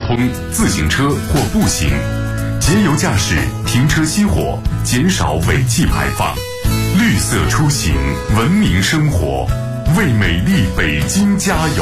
通、自行车或步行，节油驾驶，停车熄火，减少尾气排放，绿色出行，文明生活，为美丽北京加油。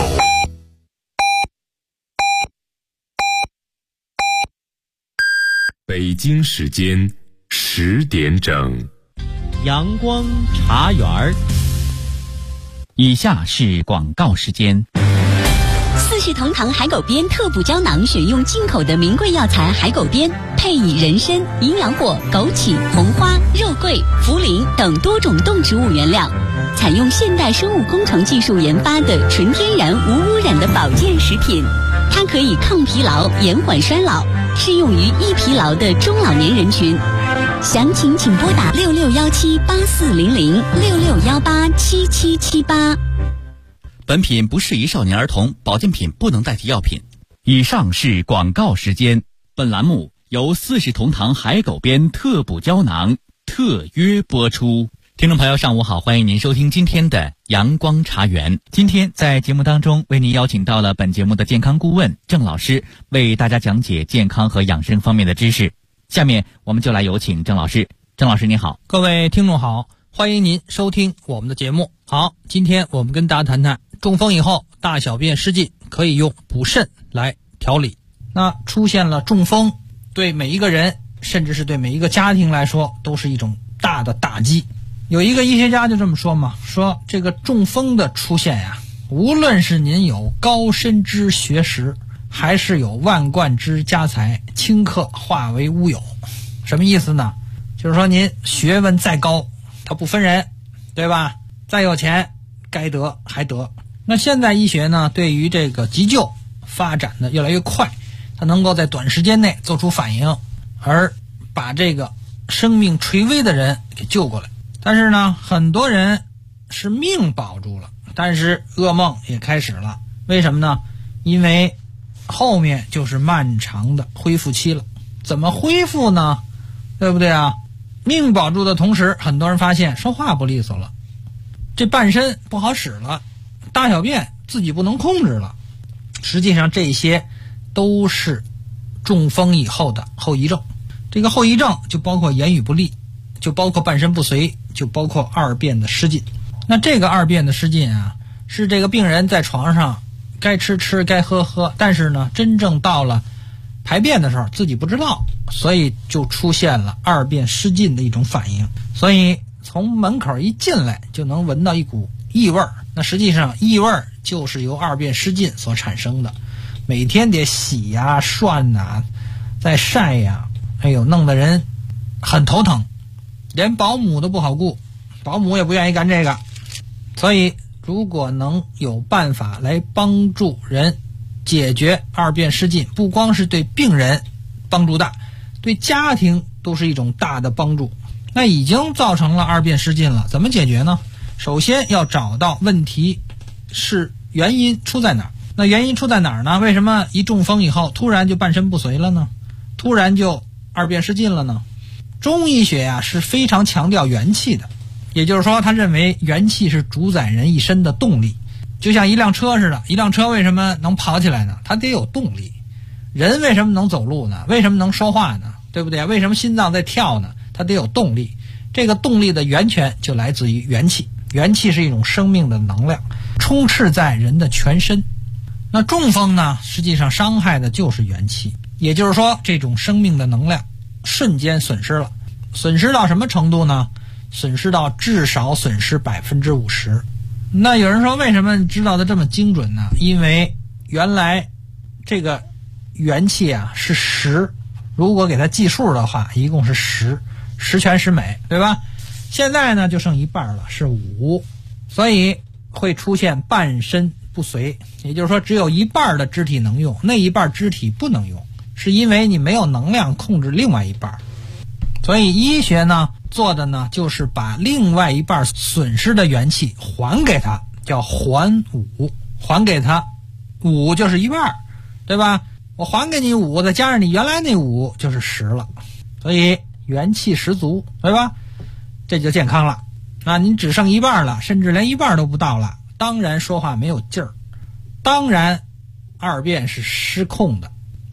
北京时间10点整， 阳光茶园儿。以下是广告时间。 四世同堂海狗鞭特补胶囊，选用进口的名贵药材海狗鞭，配以人参、营养果、枸杞、红花、肉桂、茯苓等多种动植物原料，采用现代生物工程技术研发的纯天然无污染的保健食品。它可以抗疲劳、延缓衰老，适用于易疲劳的中老年人群。详情请拨打6617840066187778。 本品不适宜少年儿童，保健品不能代替药品。以上是广告时间。本栏目由四世同堂海狗鞭特补胶囊特约播出。听众朋友上午好，欢迎您收听今天的阳光茶园。今天在节目当中为您邀请到了本节目的健康顾问郑老师，为大家讲解健康和养生方面的知识。下面我们就来有请郑老师。郑老师您好。 各位听众好，欢迎您收听我们的节目。好，今天我们跟大家谈谈中风以后大小便失禁可以用补肾来调理。那出现了中风，对每一个人甚至是对每一个家庭来说都是一种大的打击。有一个医学家就这么说嘛，说这个中风的出现呀，无论是您有高深之学识，还是有万贯之家财，顷刻化为乌有。什么意思呢？就是说您学问再高，它不分人，对吧？再有钱，该得还得。那现在医学呢，对于这个急救发展的越来越快，它能够在短时间内做出反应，而把这个生命垂危的人给救过来。但是呢，很多人是命保住了，但是噩梦也开始了。为什么呢？因为后面就是漫长的恢复期了。怎么恢复呢？对不对啊？命保住的同时，很多人发现说话不利索了，这半身不好使了，大小便自己不能控制了。实际上这些都是中风以后的后遗症。这个后遗症就包括言语不利，就包括半身不遂，就包括二便的失禁。那这个二便的失禁啊，是这个病人在床上该吃吃该喝喝，但是呢真正到了排便的时候自己不知道，所以就出现了二便失禁的一种反应。所以从门口一进来就能闻到一股异味，那实际上异味就是由二便失禁所产生的。每天得洗呀、涮呐、再晒呀，哎呦，弄得人很头疼，连保姆都不好顾，保姆也不愿意干这个。所以如果能有办法来帮助人解决二便失禁，不光是对病人帮助大，对家庭都是一种大的帮助。那已经造成了二便失禁了，怎么解决呢？首先要找到问题是原因出在哪儿。那原因出在哪儿呢？为什么一中风以后突然就半身不遂了呢？突然就二便失禁了呢？中医学呀是非常强调元气的，也就是说他认为元气是主宰人一身的动力。就像一辆车似的，一辆车为什么能跑起来呢？它得有动力。人为什么能走路呢？为什么能说话呢？对不对？为什么心脏在跳呢？它得有动力。这个动力的源泉就来自于元气。元气是一种生命的能量，充斥在人的全身。那中风呢，实际上伤害的就是元气，也就是说这种生命的能量瞬间损失了。损失到什么程度呢？损失到至少损失 50%。那有人说为什么知道的这么精准呢？因为原来这个元气啊是10，如果给它计数的话一共是10全10美，对吧？现在呢就剩一半了，是5，所以会出现半身不遂，也就是说只有一半的肢体能用，那一半肢体不能用，是因为你没有能量控制另外一半。所以医学呢做的呢就是把另外一半损失的元气还给他，叫还5，还给他5就是一半，对吧？我还给你5，再加上你原来那5就是10了，所以元气十足，对吧？这就健康了。那您只剩一半了，甚至连一半都不到了，当然说话没有劲儿，当然二便是失控的，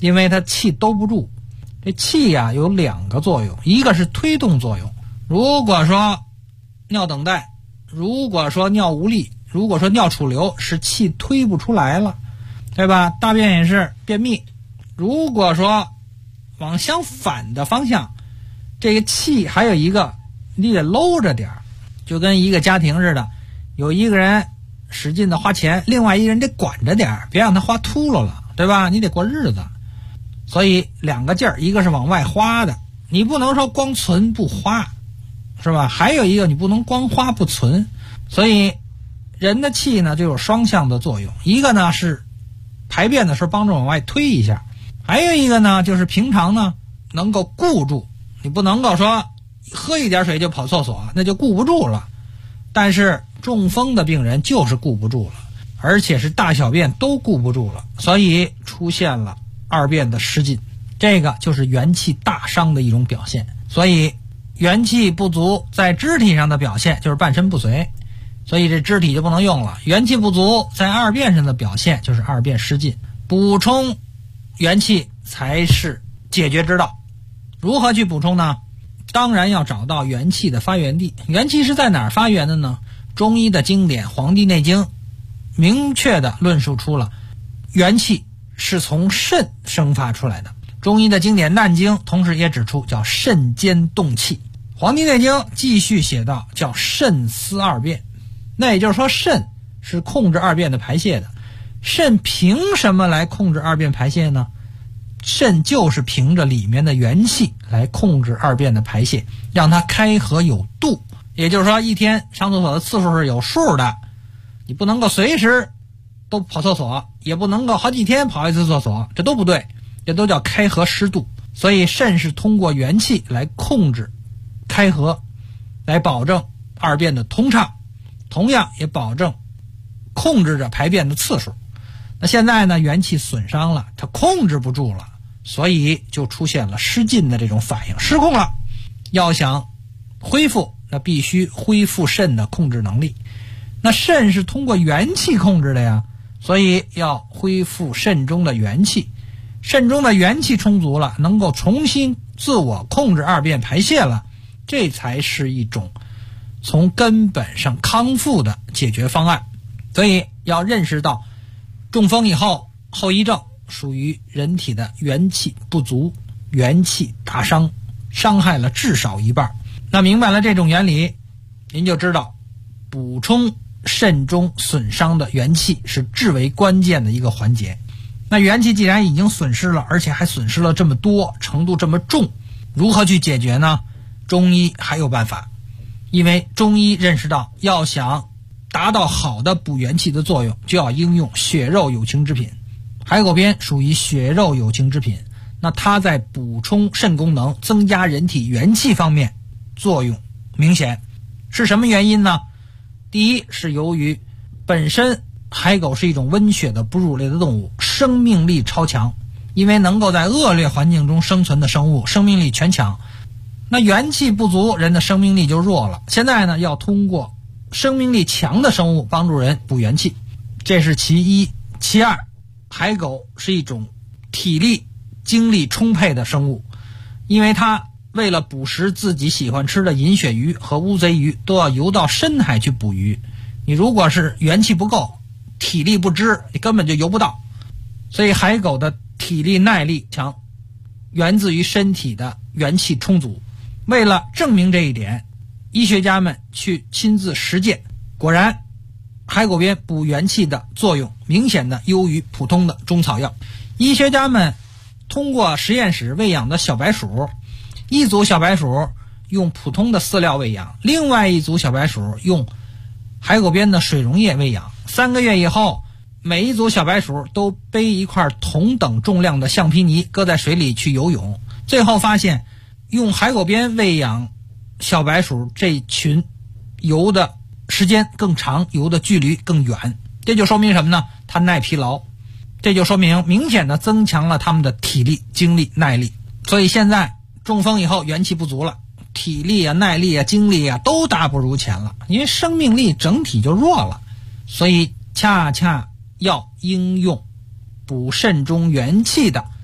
因为它气兜不住。这气呀有两个作用，一个是推动作用，如果说尿等待，如果说尿无力，如果说尿储留，是气推不出来了，对吧？大便也是便秘，如果说往相反的方向，这个气还有一个你得搂着点，就跟一个家庭似的，有一个人使劲的花钱，另外一个人得管着点，别让他花秃噜了，对吧？你得过日子。所以两个劲儿，一个是往外花的，你不能说光存不花，是吧？还有一个你不能光花不存。所以人的气呢就有双向的作用，一个呢是排便的时候帮助往外推一下，还有一个呢就是平常呢能够固住，你不能够说喝一点水就跑厕所，那就固不住了。但是中风的病人就是固不住了，而且是大小便都固不住了，所以出现了二便的失禁，这个就是元气大伤的一种表现。所以元气不足在肢体上的表现就是半身不遂，所以这肢体就不能用了。元气不足在二便上的表现就是二便失禁，补充元气才是解决之道。如何去补充呢？当然要找到元气的发源地。元气是在哪儿发源的呢？中医的经典《黄帝内经》明确地论述出了元气是从肾生发出来的。中医的经典《难经》同时也指出叫肾间动气。《黄帝内经》继续写道叫肾司二便，那也就是说肾是控制二便的排泄的。肾凭什么来控制二便排泄呢？肾就是凭着里面的元气来控制二便的排泄，让它开合有度。也就是说一天上厕所的次数是有数的，你不能够随时都跑厕所，也不能够好几天跑一次厕所，这都不对，这都叫开合失度。所以肾是通过元气来控制开合，来保证二便的通畅，同样也保证控制着排便的次数。那现在呢，元气损伤了，它控制不住了，所以就出现了失禁的这种反应，失控了。要想恢复，那必须恢复肾的控制能力。那肾是通过元气控制的呀，所以要恢复肾中的元气。肾中的元气充足了，能够重新自我控制二便排泄了，这才是一种从根本上康复的解决方案。所以要认识到中风以后后遗症属于人体的元气不足，元气大伤，伤害了至少一半。那明白了这种原理，您就知道补充肾中损伤的元气是至为关键的一个环节。那元气既然已经损失了，而且还损失了这么多，程度这么重，如何去解决呢？中医还有办法。因为中医认识到要想达到好的补元气的作用，就要应用血肉有情之品。海狗鞭属于血肉有情之品，那它在补充肾功能、增加人体元气方面作用明显。是什么原因呢？第一是由于本身海狗是一种温血的哺乳类的动物，生命力超强，因为能够在恶劣环境中生存的生物，生命力全强。那元气不足，人的生命力就弱了。现在呢，要通过生命力强的生物帮助人补元气，这是其一。其二，海狗是一种体力精力充沛的生物，因为它为了捕食自己喜欢吃的银鳕鱼和乌贼鱼，都要游到深海去捕鱼。你如果是元气不够，体力不支，你根本就游不到。所以海狗的体力耐力强，源自于身体的元气充足。为了证明这一点，医学家们去亲自实践，果然海狗鞭补元气的作用明显的优于普通的中草药。医学家们通过实验室喂养的小白鼠，一组小白鼠用普通的饲料喂养，另外一组小白鼠用海狗鞭的水溶液喂养。3个月以后，每一组小白鼠都背一块同等重量的橡皮泥，搁在水里去游泳。最后发现，用海狗鞭喂养小白鼠这群游的时间更长，游的距离更远。这就说明什么呢？它耐疲劳，这就说明明显的增强了它们的体力、精力、耐力。所以现在中风以后元气不足了，体力啊、耐力啊、精力啊都大不如前了，因为生命力整体就弱了。所以恰恰要应用补肾中元气的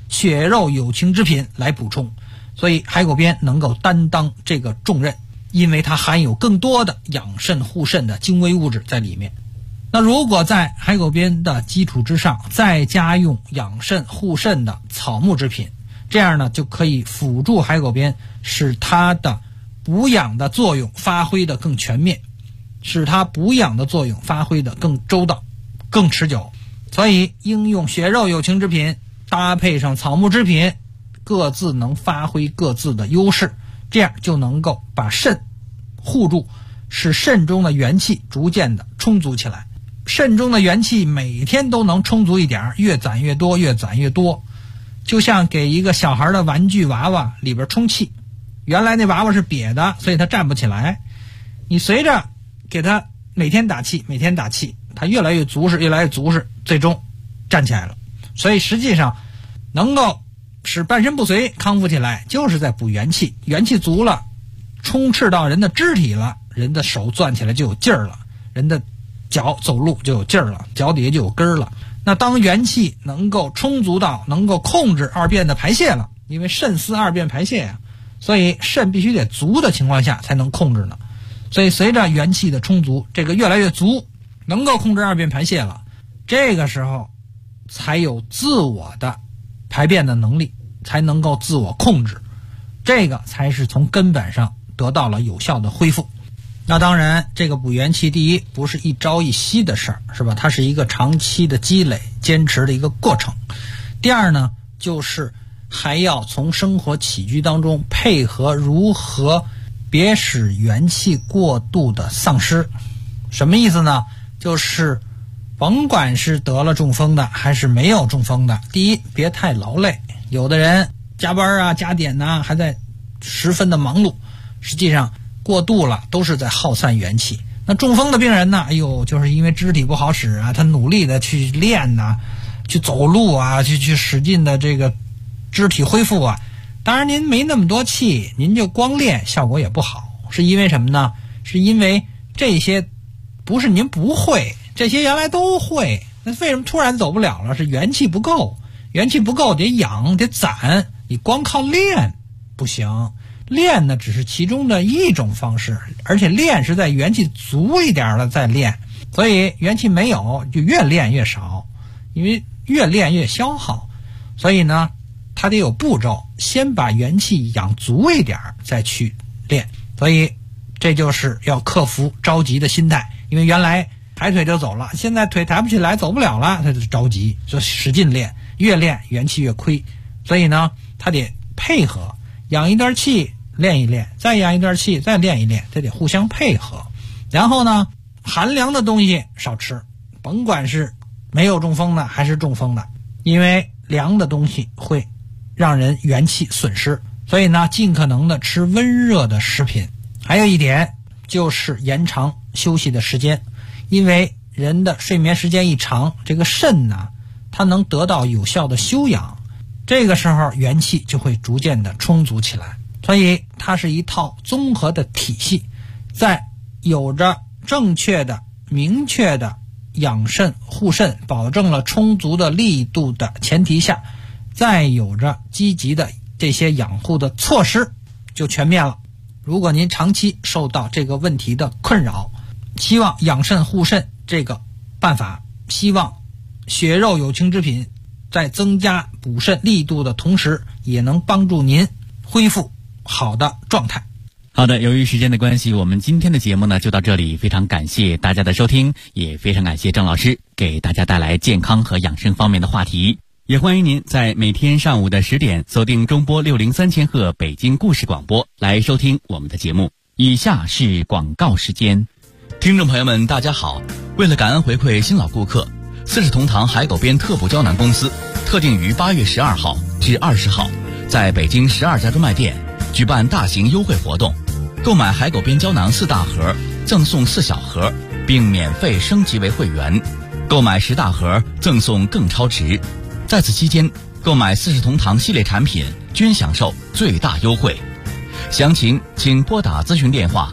血肉有情之品来补充。所以海狗鞭能够担当这个重任，因为它含有更多的养肾护肾的精微物质在里面。那如果在海狗鞭的基础之上再加用养肾护肾的草木制品，这样呢就可以辅助海狗鞭，使它的补养的作用发挥得更全面，使它补养的作用发挥得更周到、更持久。所以应用血肉有情之品搭配上草木制品，各自能发挥各自的优势，这样就能够把肾护住，使肾中的元气逐渐的充足起来。肾中的元气每天都能充足一点，越攒越多，越攒越多，就像给一个小孩的玩具娃娃里边充气，原来那娃娃是瘪的，所以它站不起来，你随着给它每天打气，每天打气，它越来越足实，越来越足实，最终站起来了。所以实际上能够使半身不遂康复起来，就是在补元气，元气足了，充斥到人的肢体了，人的手攥起来就有劲儿了，人的脚走路就有劲儿了，脚底下就有根儿了。那当元气能够充足到能够控制二便的排泄了，因为肾司二便排泄呀，所以肾必须得足的情况下才能控制呢。所以随着元气的充足，这个越来越足，能够控制二便排泄了，这个时候才有自我的排便的能力，才能够自我控制，这个才是从根本上得到了有效的恢复。那当然这个补元气，第一不是一朝一夕的事儿，是吧？它是一个长期的积累坚持的一个过程。第二呢，就是还要从生活起居当中配合如何别使元气过度的丧失。什么意思呢？就是甭管是得了中风的还是没有中风的，第一别太劳累，有的人加班啊加点啊还在十分的忙碌，实际上过度了都是在耗散元气。那中风的病人呢，就是因为肢体不好使啊，他努力的去练啊，去走路啊，去使劲的这个肢体恢复啊。当然您没那么多气，您就光练效果也不好。是因为什么呢？是因为这些不是您不会，这些原来都会，那为什么突然走不了了？是元气不够，元气不够得养得攒，你光靠练不行。练呢只是其中的一种方式，而且练是在元气足一点了再练，所以元气没有就越练越少，因为越练越消耗，所以呢它得有步骤，先把元气养足一点再去练。所以这就是要克服着急的心态，因为原来抬腿就走了，现在腿抬不起来走不了了，他就着急，就使劲练，越练元气越亏。所以呢他得配合，养一段气练一练，再养一段气再练一练，这得互相配合。然后呢寒凉的东西少吃，甭管是没有中风的还是中风的，因为凉的东西会让人元气损失，所以呢尽可能的吃温热的食品。还有一点就是延长休息的时间，因为人的睡眠时间一长，这个肾呢它能得到有效的休养，这个时候元气就会逐渐的充足起来。所以它是一套综合的体系，在有着正确的明确的养肾护肾，保证了充足的力度的前提下，再有着积极的这些养护的措施，就全面了。如果您长期受到这个问题的困扰，希望养肾护肾这个办法，希望血肉有情之品在增加补肾力度的同时，也能帮助您恢复好的状态。 好的，由于时间的关系，我们今天的节目呢就到这里，非常感谢大家的收听，也非常感谢郑老师给大家带来健康和养生方面的话题。也欢迎您在每天上午的10点锁定中波603千赫北京故事广播来收听我们的节目。以下是广告时间。听众朋友们大家好，为了感恩回馈新老顾客，4世同堂海狗鞭特补胶囊公司特定于8月12号至20号在北京12家专卖店举办大型优惠活动，购买海狗鞭胶囊4大盒赠送4小盒，并免费升级为会员，购买10大盒赠送更超值。在此期间购买4世同堂系列产品均享受最大优惠，详情请拨打咨询电话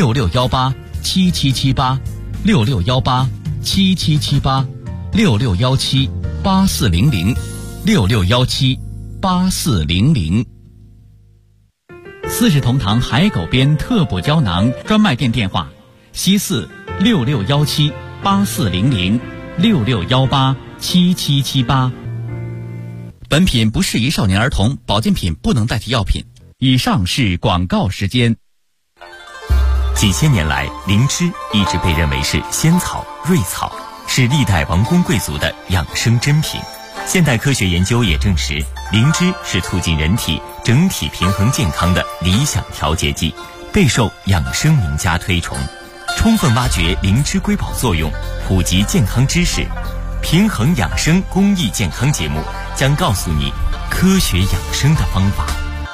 66187778 66187778 66178400 66178400 8400。四世同堂海狗鞭特补胶囊专卖店电话：746617840066187778。本品不适宜少年儿童，保健品不能代替药品。以上是广告时间。 几千年来，灵芝一直被认为是仙草、瑞草，是历代王公贵族的养生珍品。现代科学研究也证实，灵芝是促进人体整体平衡健康的理想调节剂，备受养生名家推崇。充分挖掘灵芝瑰宝作用，普及健康知识，平衡养生公益健康节目将告诉你科学养生的方法。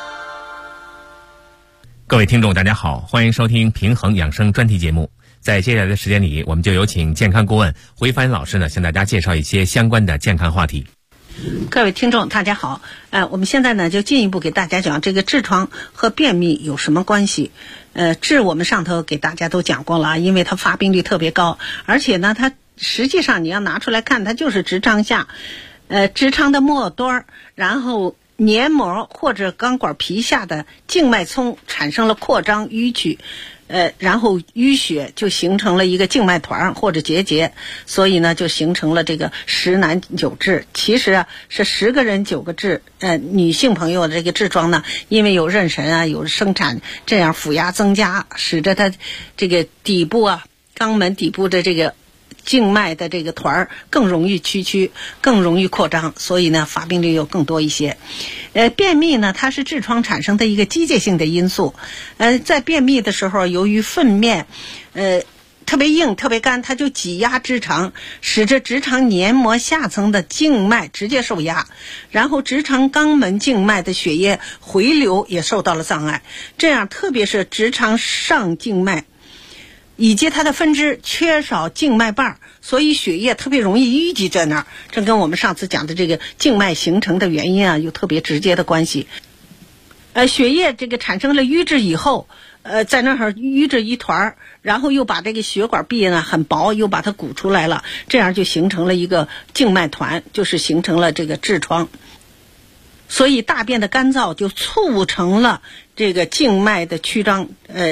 各位听众大家好，欢迎收听平衡养生专题节目。在接下来的时间里，我们就有请健康顾问回帆老师呢，向大家介绍一些相关的健康话题。 各位听众大家好，我们现在呢就进一步给大家讲这个痔疮和便秘有什么关系。痔我们上头给大家都讲过了，因为它发病率特别高，而且呢它实际上你要拿出来看，它就是直肠下直肠的末端，然后黏膜或者钢管皮下的静脉丛产生了扩张淤曲，然后淤血就形成了一个静脉团或者结节，所以呢就形成了这个10男9痔。其实啊是10个人9个痔。女性朋友的这个痔疮呢，因为有妊娠啊，有生产，这样腹压增加，使得它这个底部啊肛门底部的这个静脉的这个团更容易曲，更容易扩张，所以呢发病率又更多一些。便秘呢它是痔疮产生的一个机械性的因素。在便秘的时候，由于粪便特别硬特别干，它就挤压直肠，使得直肠黏膜下层的静脉直接受压，然后直肠肛门静脉的血液回流也受到了障碍，这样特别是直肠上静脉以及它的分支缺少静脉瓣，所以血液特别容易淤积在那儿，这跟我们上次讲的这个静脉形成的原因啊有特别直接的关系。血液这个产生了淤滞以后，在那儿淤着一团，然后又把这个血管壁呢很薄，又把它鼓出来了，这样就形成了一个静脉团，就是形成了这个痔疮。所以大便的干燥就促成了这个静脉的曲张，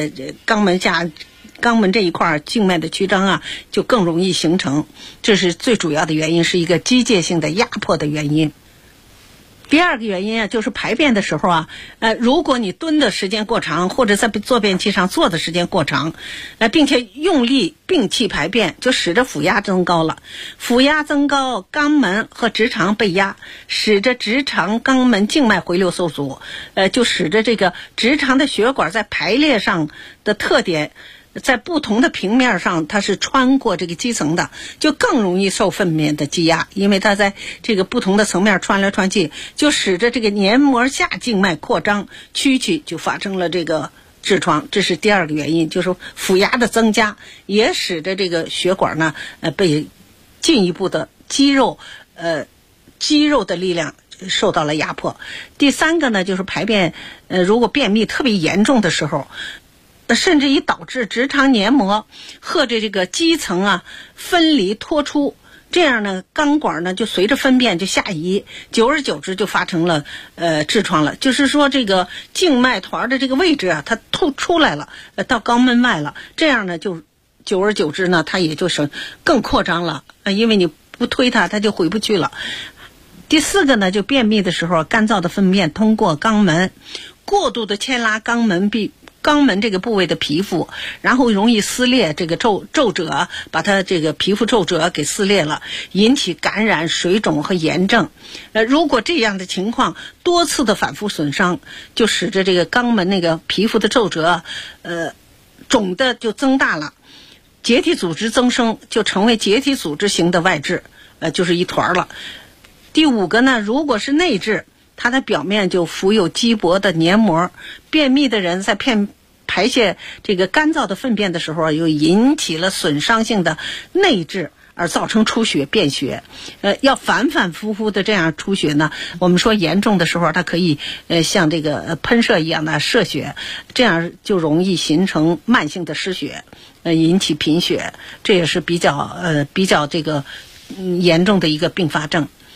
肛门这一块静脉的曲张啊就更容易形成，这是最主要的原因，是一个机械性的压迫的原因。第二个原因啊，就是排便的时候啊，如果你蹲的时间过长，或者在坐便器上坐的时间过长，并且用力摒气排便，就使得腹压增高了。腹压增高，肛门和直肠被压，使得直肠肛门静脉回流受阻，就使得这个直肠的血管在排列上的特点，在不同的平面上它是穿过这个基层的，就更容易受粪便的积压，因为它在这个不同的层面穿来穿去，就使得这个黏膜下静脉扩张曲就发生了这个痔疮。这是第二个原因，就是腹压的增加也使得这个血管呢被进一步的肌肉的力量受到了压迫。第三个呢，就是排便如果便秘特别严重的时候，甚至于导致直肠黏膜和这个基层啊分离脱出，这样呢肛管呢就随着粪便就下移，久而久之就发成了痔疮了。就是说这个静脉团的这个位置啊它出来了，到肛门外了，这样呢就久而久之呢它也就是更扩张了，因为你不推它就回不去了。第四个呢，就便秘的时候，干燥的粪便通过肛门过度的牵拉肛门这个部位的皮肤，然后容易撕裂这个皱褶，把它这个皮肤皱褶给撕裂了，引起感染、水肿和炎症。如果这样的情况多次的反复损伤，就使得这个肛门那个皮肤的皱褶肿的就增大了，结缔组织增生，就成为结缔组织型的外痔，就是一团了。第五个呢，如果是内痔，它的表面就浮有稀薄的黏膜，便秘的人在排泄这个干燥的粪便的时候，又引起了损伤性的内痔，而造成出血便血。要反反复复的这样出血呢，我们说严重的时候它可以像这个喷射一样的射血，这样就容易形成慢性的失血，引起贫血，这也是比较这个严重的一个并发症。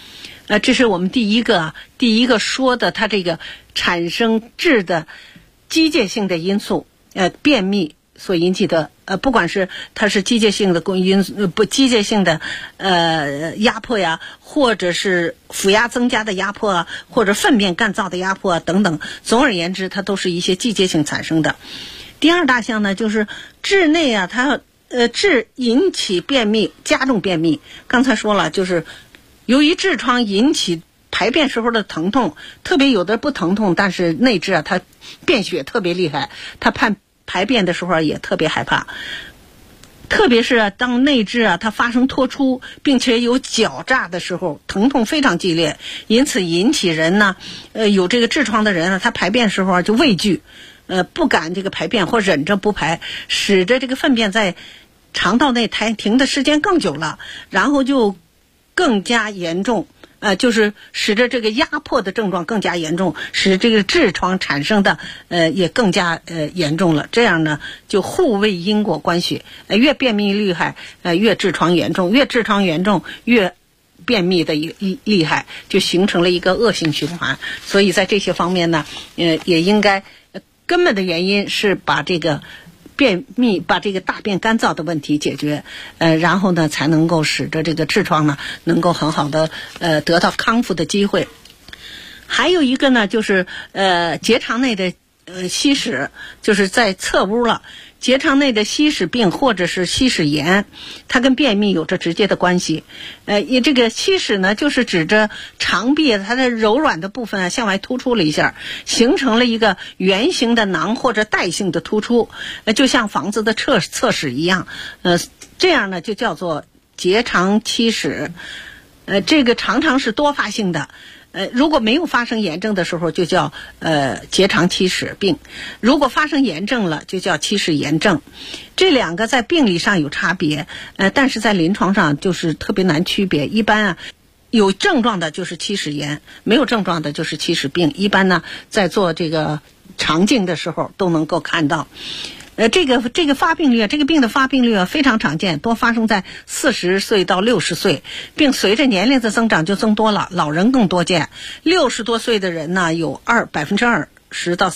这是我们第一个说的它这个产生质的机械性的因素，便秘所引起的不管是它是机械性的不机械性的压迫呀，或者是腹压增加的压迫啊，或者粪便干燥的压迫啊等等，总而言之它都是一些机械性产生的。第二大项呢，就是质内啊，它痔引起便秘，加重便秘。刚才说了，就是由于痔疮引起排便时候的疼痛，特别有的不疼痛，但是内痔啊它便血特别厉害，它排便的时候也特别害怕。特别是当内痔啊它发生脱出，并且有绞炸的时候，疼痛非常激烈，因此引起人呢有这个痔疮的人啊，他排便时候就畏惧，不敢这个排便或忍着不排，使得这个粪便在肠道内停的时间更久了，然后就更加严重，就是使得这个压迫的症状更加严重，使这个痔疮产生的也更加严重了。这样呢就互为因果关系，越便秘厉害，越痔疮严重，越痔疮严重越便秘的厉害，就形成了一个恶性循环。所以在这些方面呢，也应该根本的原因是把这个便秘，把这个大便干燥的问题解决，然后呢才能够使得这个痔疮呢能够很好的得到康复的机会。还有一个呢就是结肠内的稀屎，就是在侧屋了。结肠内的稀屎病或者是稀屎炎，它跟便秘有着直接的关系。这个稀屎呢，就是指着肠壁它的柔软的部分向外突出了一下，形成了一个圆形的囊或者带性的突出，就像房子的侧室一样。这样呢就叫做结肠憩屎。这个常常是多发性的。如果没有发生炎症的时候，就叫结肠憩屎病；如果发生炎症了，就叫憩屎炎症。这两个在病理上有差别，但是在临床上就是特别难区别。一般啊，有症状的就是憩屎炎，没有症状的就是憩屎病。一般呢，在做这个肠镜的时候都能够看到。这个发病率啊，这个病的发病率啊非常常见，多发生在40岁到60岁，并随着年龄的增长就增多了，老人更多见。60多岁的人呢有20%到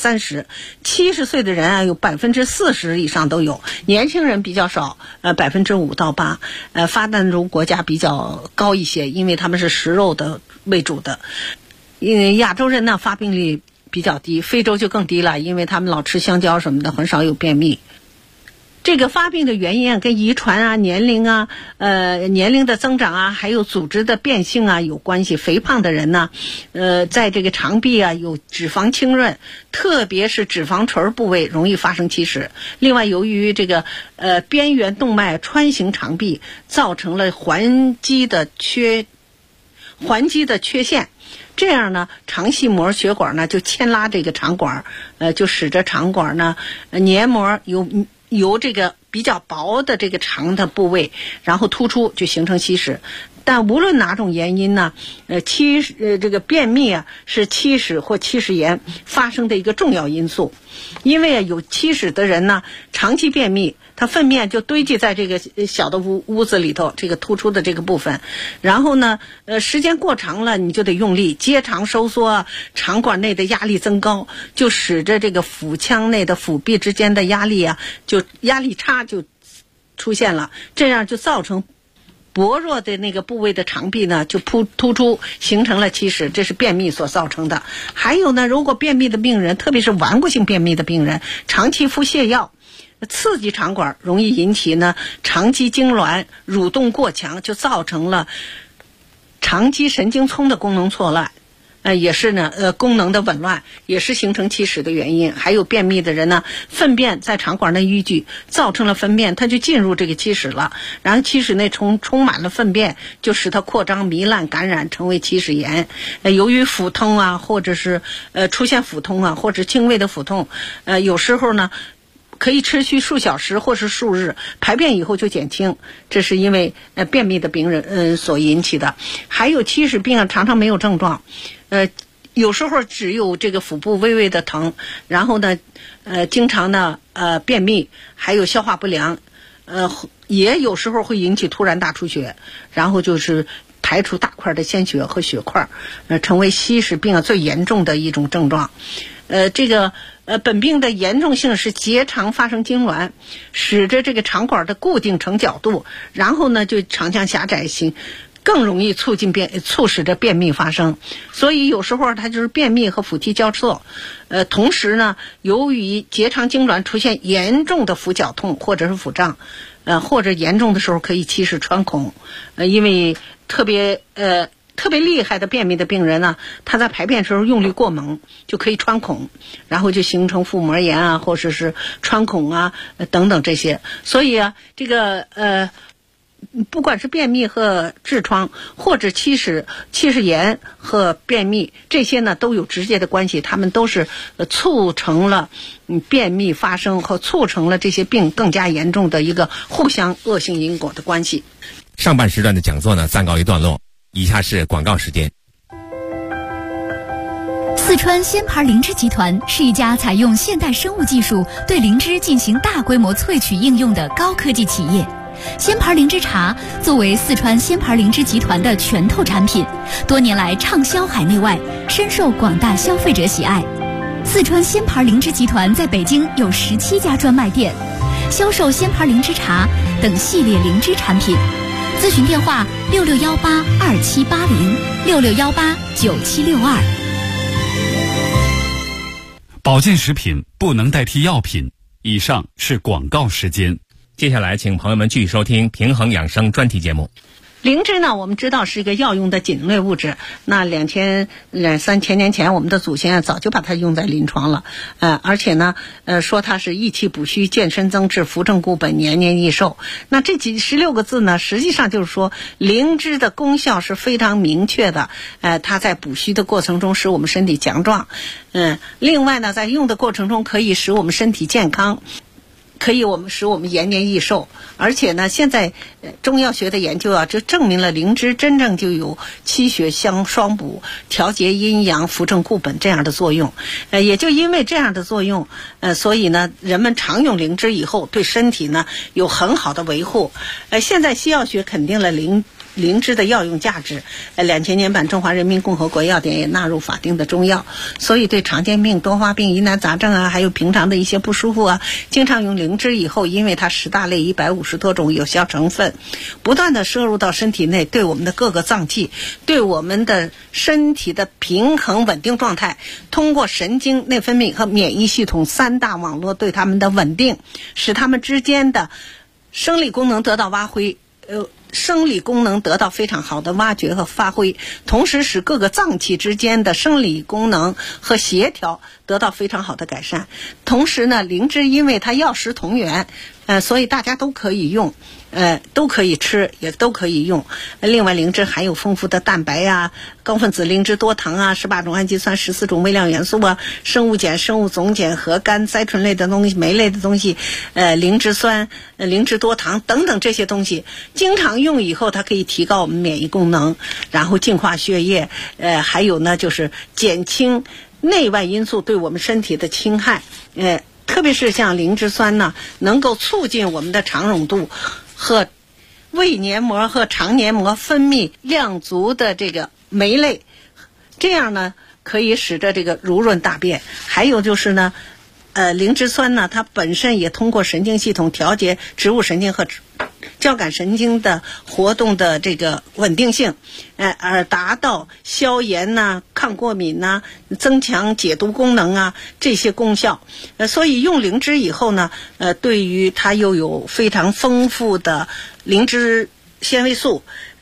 30%，70岁的人啊有40%以上都有，年轻人比较少，5%到8%。发展中国家比较高一些，因为他们是食肉的为主的。亚洲人呢发病率比较低，非洲就更低了，因为他们老吃香蕉什么的，很少有便秘。这个发病的原因啊，跟遗传啊、年龄啊、年龄的增长啊，还有组织的变性啊有关系。肥胖的人呢，在这个肠壁啊有脂肪浸润，特别是脂肪垂部位容易发生憩屎。另外，由于这个边缘动脉穿行肠壁，造成了环肌的缺陷。这样呢，肠系膜血管呢就牵拉这个肠管，就使得肠管呢黏膜由这个比较薄的这个肠的部位，然后突出，就形成憩屎。但无论哪种原因呢，这个便秘啊是憩屎或憩屎炎发生的一个重要因素。因为有憩屎的人呢，长期便秘，他粪便就堆积在这个小的屋子里头，这个突出的这个部分，然后呢，时间过长了，你就得用力，结肠收缩，肠管内的压力增高，就使得这个腹腔内的腹壁之间的压力啊，就压力差就出现了，这样就造成薄弱的那个部位的肠壁呢就突出，形成了憩屎，这是便秘所造成的。还有呢，如果便秘的病人，特别是顽固性便秘的病人，长期服泻药刺激肠管，容易引起呢肠肌痉挛，蠕动过强，就造成了肠肌神经丛的功能错乱。也是呢，功能的紊乱，也是形成憩屎的原因。还有便秘的人呢，粪便在肠管内淤积，造成了粪便，它就进入这个憩屎了，然后憩屎内充满了粪便，就使它扩张、糜烂、感染，成为憩屎炎。由于腹痛啊，或者是出现腹痛啊，或者轻微的腹痛，有时候呢可以持续数小时或是数日，排便以后就减轻，这是因为便秘的病人所引起的。还有憩屎病啊，常常没有症状，有时候只有这个腹部微微的疼，然后呢经常呢便秘，还有消化不良，也有时候会引起突然大出血，然后就是排除大块的鲜血和血块，成为稀释病最严重的一种症状。本病的严重性是结肠发生痉挛，使得这个肠管的固定成角度，然后呢就肠腔狭窄型，更容易促使着便秘发生。所以有时候它就是便秘和腹泻交错。同时呢，由于结肠痉挛出现严重的腹绞痛或者是腹胀，或者严重的时候可以起始穿孔。因为特别厉害的便秘的病人呢，他在排便时候用力过猛，就可以穿孔，然后就形成腹膜炎啊，或者是穿孔啊等等这些。所以啊，不管是便秘和痔疮，或者气室炎和便秘，这些呢都有直接的关系，它们都是促成了便秘发生和促成了这些病更加严重的一个互相恶性因果的关系。 上半时段的讲座呢暂告一段落，以下是广告时间。 四川鲜牌灵芝集团是一家采用现代生物技术对灵芝进行大规模萃取应用的高科技企业。鲜牌灵芝茶作为四川鲜牌灵芝集团的拳头产品，多年来畅销海内外，深受广大消费者喜爱。四川鲜牌灵芝集团在北京有17家专卖店，销售鲜牌灵芝茶等系列灵芝产品。咨询电话66182780，66189762。 保健食品不能代替药品。以上是广告时间。 接下来请朋友们继续收听平衡养生专题节目。 灵芝呢，我们知道是一个药用的菌类物质。那3000年前，我们的祖先早就把它用在临床了。而且呢，说它是益气补虚、健身增智、扶正固本、年年益寿。那这16个字呢，实际上就是说灵芝的功效是非常明确的。它在补虚的过程中使我们身体强壮。另外呢，在用的过程中可以使我们身体健康。可以使我们延年益寿。而且呢，现在中药学的研究啊，就证明了灵芝真正就有气血双补、调节阴阳、扶正固本这样的作用。也就因为这样的作用，所以呢，人们常用灵芝以后，对身体呢有很好的维护。现在西药学肯定了灵芝的药用价值，2000年版《中华人民共和国药典》也纳入法定的中药，所以对常见病、多发病、疑难杂症啊，还有平常的一些不舒服啊，经常用灵芝以后，因为它10大类150多种有效成分，不断的摄入到身体内，对我们的各个脏器，对我们的身体的平衡稳定状态，通过神经、内分泌和免疫系统3大网络对它们的稳定，使它们之间的生理功能得到生理功能得到非常好的挖掘和发挥，同时使各个脏器之间的生理功能和协调得到非常好的改善。同时呢，灵芝因为它药食同源，所以大家都可以用，都可以吃，也都可以用。另外，灵芝含有丰富的蛋白啊、高分子灵芝多糖啊、18种氨基酸、14种微量元素啊、生物碱、生物总碱、核苷、甾醇类的东西、酶类的东西，灵芝酸、灵芝多糖等等这些东西，经常用以后，它可以提高我们免疫功能，然后净化血液，还有呢就是减轻内外因素对我们身体的侵害，特别是像灵芝酸呢，能够促进我们的肠溶度和胃黏膜和肠黏膜分泌量足的这个酶类，这样呢可以使得这个濡润大便。还有就是呢，灵芝酸呢，它本身也通过神经系统调节植物神经和交感神经的活动的这个稳定性，而达到消炎呐、抗过敏呐、增强解毒功能啊这些功效。所以用灵芝以后呢，对于它又有非常丰富的灵芝纤维素，